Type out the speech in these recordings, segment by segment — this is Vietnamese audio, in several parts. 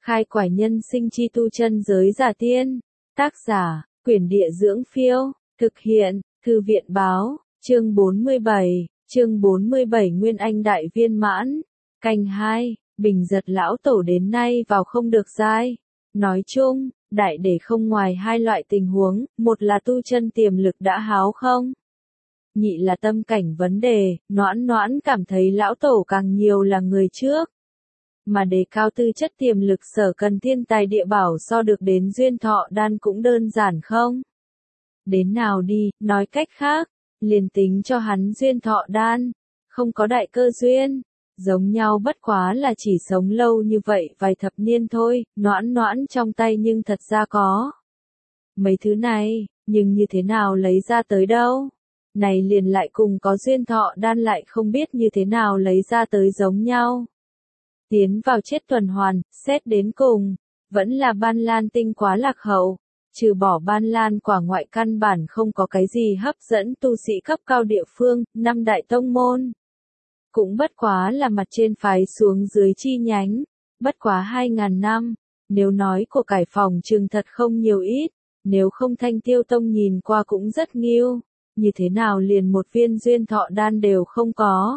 Khai quải nhân sinh chi tu chân giới giả tiên. Tác giả, Quyển Địa Dưỡng Phiêu. Thực hiện, Thư viện Báo. Chương 47. Chương 47 Nguyên Anh Đại Viên Mãn. Canh 2. Bình giật lão tổ đến nay vào không được giai. Nói chung, đại để không ngoài hai loại tình huống, một là tu chân tiềm lực đã háo không. Nhị là tâm cảnh vấn đề, Noãn cảm thấy lão tổ càng nhiều là người trước. Mà đề cao tư chất tiềm lực sở cần thiên tài địa bảo so được đến duyên thọ đan cũng đơn giản không? Đến nào đi, nói cách khác, liền tính cho hắn duyên thọ đan, không có đại cơ duyên, giống nhau bất quá là chỉ sống lâu như vậy vài thập niên thôi, Noãn trong tay nhưng thật ra có. Mấy thứ này, nhưng như thế nào lấy ra tới đâu? Này liền lại cùng có duyên thọ đan lại không biết như thế nào lấy ra tới giống nhau. Tiến vào chết tuần hoàn, xét đến cùng, vẫn là Ban Lan tinh quá lạc hậu, trừ bỏ Ban Lan quả ngoại căn bản không có cái gì hấp dẫn tu sĩ cấp cao địa phương, năm đại tông môn. Cũng bất quá là mặt trên phái xuống dưới chi nhánh, bất quá 2.000 năm, nếu nói của cải phòng trường thật không nhiều ít, nếu không Thanh Tiêu Tông nhìn qua cũng rất nghiêu, như thế nào liền một viên duyên thọ đan đều không có.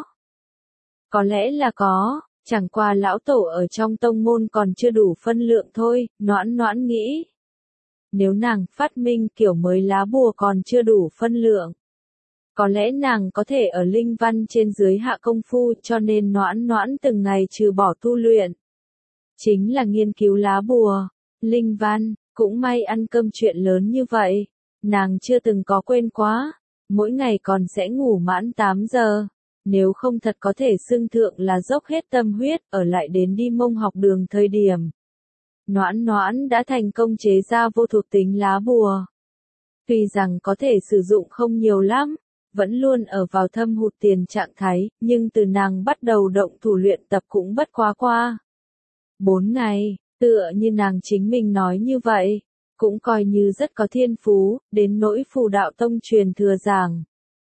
Có lẽ là có. Chẳng qua lão tổ ở trong tông môn còn chưa đủ phân lượng thôi, Noãn nghĩ. Nếu nàng phát minh kiểu mới lá bùa còn chưa đủ phân lượng. Có lẽ nàng có thể ở linh văn trên dưới hạ công phu cho nên Noãn từng ngày trừ bỏ tu luyện. Chính là nghiên cứu lá bùa, linh văn, cũng may ăn cơm chuyện lớn như vậy. Nàng chưa từng có quên quá, mỗi ngày còn sẽ ngủ mãn 8 giờ. Nếu không thật có thể xưng thượng là dốc hết tâm huyết ở lại đến đi mông học đường thời điểm. Noãn đã thành công chế ra vô thuộc tính lá bùa. Tuy rằng có thể sử dụng không nhiều lắm, vẫn luôn ở vào thâm hụt tiền trạng thái, nhưng từ nàng bắt đầu động thủ luyện tập cũng bất qua. 4 ngày, tựa như nàng chính mình nói như vậy, cũng coi như rất có thiên phú, đến nỗi Phù Đạo Tông truyền thừa giảng.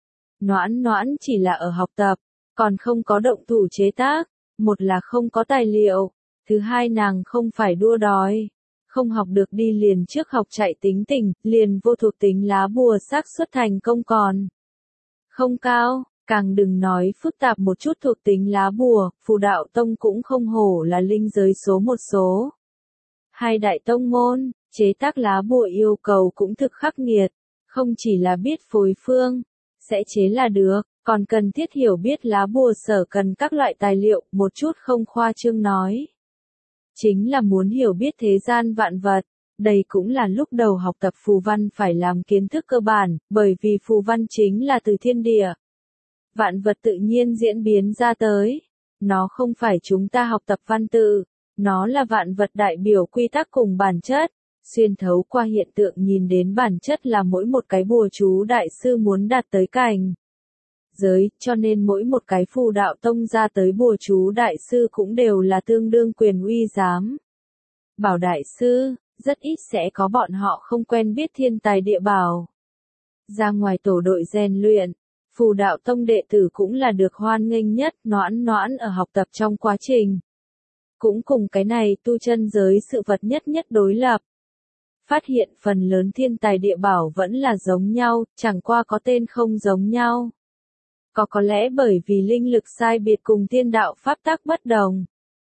Noãn chỉ là ở học tập, còn không có động thủ chế tác, một là không có tài liệu, thứ hai nàng không phải đua đòi, không học được đi liền trước học chạy tính tình, liền vô thuộc tính lá bùa xác suất thành công còn không cao, càng đừng nói phức tạp một chút thuộc tính lá bùa, Phù Đạo Tông cũng không hổ là linh giới số một số. Hai đại tông môn, chế tác lá bùa yêu cầu cũng thực khắc nghiệt, không chỉ là biết phối phương, sẽ chế là được, còn cần thiết hiểu biết lá bùa sở cần các loại tài liệu, một chút không khoa trương nói. Chính là muốn hiểu biết thế gian vạn vật, đây cũng là lúc đầu học tập phù văn phải làm kiến thức cơ bản, bởi vì phù văn chính là từ thiên địa. Vạn vật tự nhiên diễn biến ra tới, nó không phải chúng ta học tập văn tự, nó là vạn vật đại biểu quy tắc cùng bản chất. Xuyên thấu qua hiện tượng nhìn đến bản chất là mỗi một cái bùa chú đại sư muốn đạt tới cảnh giới, cho nên mỗi một cái Phù Đạo Tông ra tới bùa chú đại sư cũng đều là tương đương quyền uy giám. Bảo đại sư, rất ít sẽ có bọn họ không quen biết thiên tài địa bảo. Ra ngoài tổ đội rèn luyện, Phù Đạo Tông đệ tử cũng là được hoan nghênh nhất, Noãn ở học tập trong quá trình. Cũng cùng cái này tu chân giới sự vật nhất đối lập. Phát hiện phần lớn thiên tài địa bảo vẫn là giống nhau, chẳng qua có tên không giống nhau. Có lẽ bởi vì linh lực sai biệt cùng thiên đạo pháp tắc bất đồng.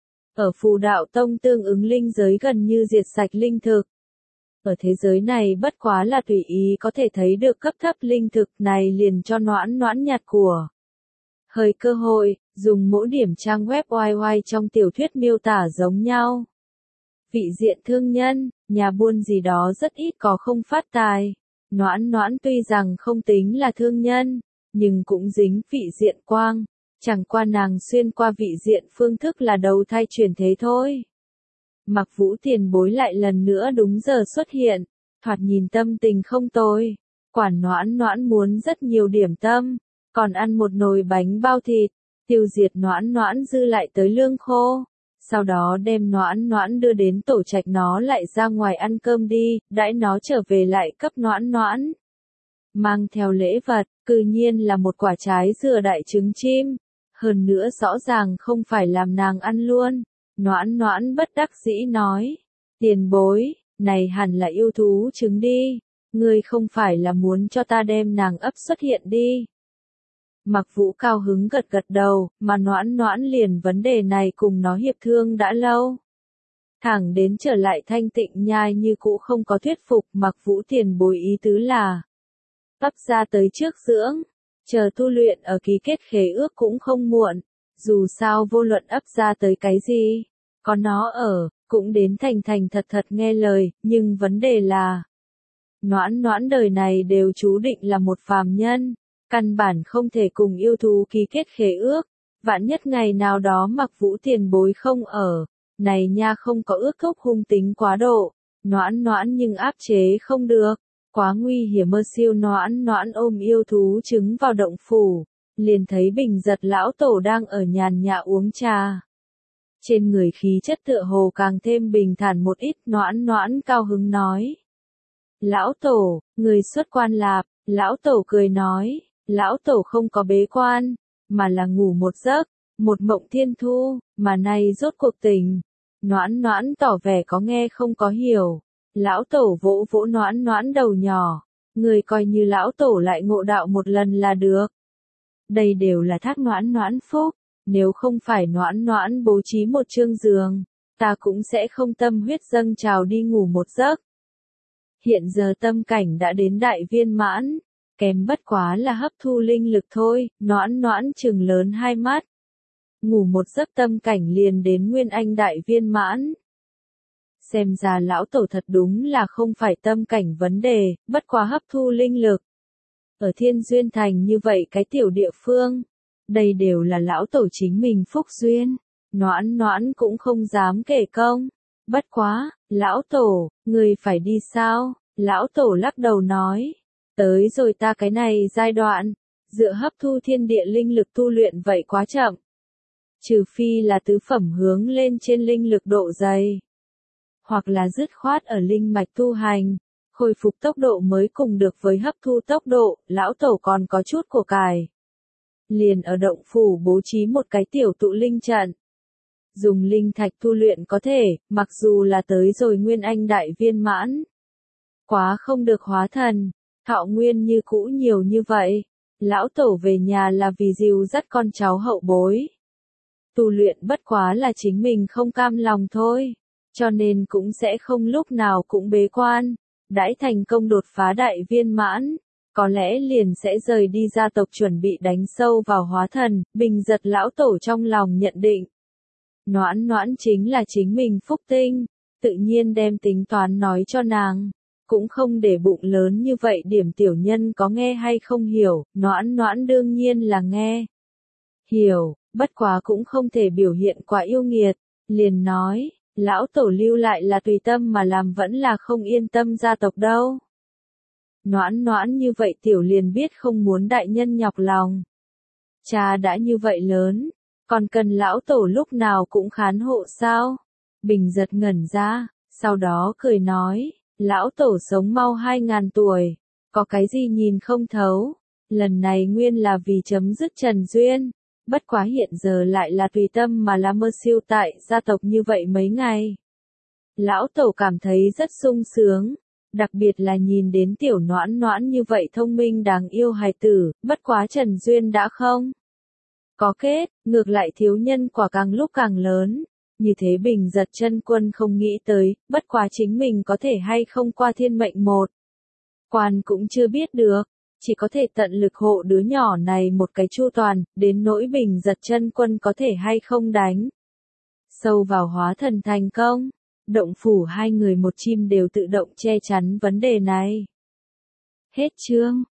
Ở Phù Đạo Tông tương ứng linh giới gần như diệt sạch linh thực. Ở thế giới này bất quá là tùy ý có thể thấy được cấp thấp linh thực này liền cho Noãn nhặt của. Hơi cơ hội, dùng mỗi điểm trang web YY trong tiểu thuyết miêu tả giống nhau. Vị diện thương nhân, nhà buôn gì đó rất ít có không phát tài. Noãn tuy rằng không tính là thương nhân, nhưng cũng dính vị diện quang. Chẳng qua nàng xuyên qua vị diện phương thức là đầu thai chuyển thế thôi. Mặc Vũ tiền bối lại lần nữa đúng giờ xuất hiện, thoạt nhìn tâm tình không tồi. Quản Noãn muốn rất nhiều điểm tâm, còn ăn một nồi bánh bao thịt, tiêu diệt Noãn dư lại tới lương khô. Sau đó đem Noãn đưa đến tổ trạch nó lại ra ngoài ăn cơm đi, đãi nó trở về lại cấp Noãn. Mang theo lễ vật, cư nhiên là một quả trái dừa đại trứng chim. Hơn nữa rõ ràng không phải làm nàng ăn luôn, Noãn noãn bất đắc dĩ nói. Tiền bối, này hẳn là yêu thú trứng đi. Ngươi không phải là muốn cho ta đem nàng ấp xuất hiện đi. Mặc Vũ cao hứng gật gật đầu, mà noãn noãn liền vấn đề này cùng nó hiệp thương đã lâu. Thẳng đến trở lại Thanh Tịnh Nhai như cũ không có thuyết phục Mặc Vũ tiền bối ý tứ là ấp ra tới trước dưỡng, chờ tu luyện ở ký kết khế ước cũng không muộn, dù sao vô luận ấp ra tới cái gì, có nó ở, cũng đến thành thành thật thật nghe lời, nhưng vấn đề là noãn noãn đời này đều chú định là một phàm nhân, căn bản không thể cùng yêu thú ký kết khế ước, vạn nhất ngày nào đó Mặc Vũ tiền bối không ở, này nha không có ước thúc hung tính quá độ, noãn noãn nhưng áp chế không được, quá nguy hiểm. Mơ siêu noãn noãn ôm yêu thú trứng vào động phủ, liền thấy Bình Giật lão tổ đang ở nhàn nhã uống trà. Trên người khí chất tựa hồ càng thêm bình thản một ít, noãn noãn cao hứng nói. Lão tổ, người xuất quan lạp, lão tổ cười nói, lão tổ không có bế quan, mà là ngủ một giấc, một mộng thiên thu, mà nay rốt cuộc tỉnh. Noãn noãn tỏ vẻ có nghe không có hiểu. Lão tổ vỗ vỗ noãn noãn đầu nhỏ, người coi như lão tổ lại ngộ đạo một lần là được. Đây đều là thác noãn noãn phúc, nếu không phải noãn noãn bố trí một chương giường, ta cũng sẽ không tâm huyết dâng trào đi ngủ một giấc. Hiện giờ tâm cảnh đã đến đại viên mãn, kém bất quá là hấp thu linh lực thôi, noãn noãn trừng lớn hai mắt. Ngủ một giấc tâm cảnh liền đến nguyên anh đại viên mãn. Xem ra lão tổ thật đúng là không phải tâm cảnh vấn đề, bất quá hấp thu linh lực. Ở Thiên Duyên Thành như vậy cái tiểu địa phương, đây đều là lão tổ chính mình phúc duyên, noãn noãn cũng không dám kể công. Bất quá, lão tổ, người phải đi sao? Lão tổ lắc đầu nói, tới rồi ta cái này giai đoạn, dựa hấp thu thiên địa linh lực tu luyện vậy quá chậm. Trừ phi là tứ phẩm hướng lên trên linh lực độ dày, hoặc là dứt khoát ở linh mạch tu hành, khôi phục tốc độ mới cùng được với hấp thu tốc độ, lão tổ còn có chút của cải. Liền ở động phủ bố trí một cái tiểu tụ linh trận. Dùng linh thạch tu luyện có thể, mặc dù là tới rồi nguyên anh đại viên mãn. Quá không được hóa thần, thọ nguyên như cũ nhiều như vậy. Lão tổ về nhà là vì dìu dắt con cháu hậu bối. Tu luyện bất quá là chính mình không cam lòng thôi, cho nên cũng sẽ không lúc nào cũng bế quan, đãi thành công đột phá đại viên mãn, có lẽ liền sẽ rời đi gia tộc chuẩn bị đánh sâu vào hóa thần. Bình Giật lão tổ trong lòng nhận định, noãn noãn chính là chính mình phúc tinh, tự nhiên đem tính toán nói cho nàng, cũng không để bụng lớn như vậy. Điểm tiểu nhân có nghe hay không hiểu, noãn noãn đương nhiên là nghe hiểu, bất quá cũng không thể biểu hiện quá yêu nghiệt, liền nói, lão tổ lưu lại là tùy tâm mà làm vẫn là không yên tâm gia tộc đâu. Noãn noãn như vậy tiểu liền biết không muốn đại nhân nhọc lòng. Cha đã như vậy lớn, còn cần lão tổ lúc nào cũng khán hộ sao? Bình Giật ngẩn ra, sau đó cười nói, lão tổ sống mau 2000 tuổi, có cái gì nhìn không thấu, lần này nguyên là vì chấm dứt trần duyên, bất quá hiện giờ lại là tùy tâm mà là mơ siêu tại gia tộc như vậy mấy ngày. Lão tổ cảm thấy rất sung sướng, đặc biệt là nhìn đến tiểu noãn noãn như vậy thông minh đáng yêu hài tử, bất quá trần duyên đã không có kết, ngược lại thiếu nhân quả càng lúc càng lớn. Như thế Bình Giật chân quân không nghĩ tới, bất quá chính mình có thể hay không qua thiên mệnh một quan cũng chưa biết được, chỉ có thể tận lực hộ đứa nhỏ này một cái chu toàn, đến nỗi Bình Giật chân quân có thể hay không đánh sâu vào hóa thần thành công. Động phủ hai người một chim đều tự động che chắn vấn đề này. Hết chương.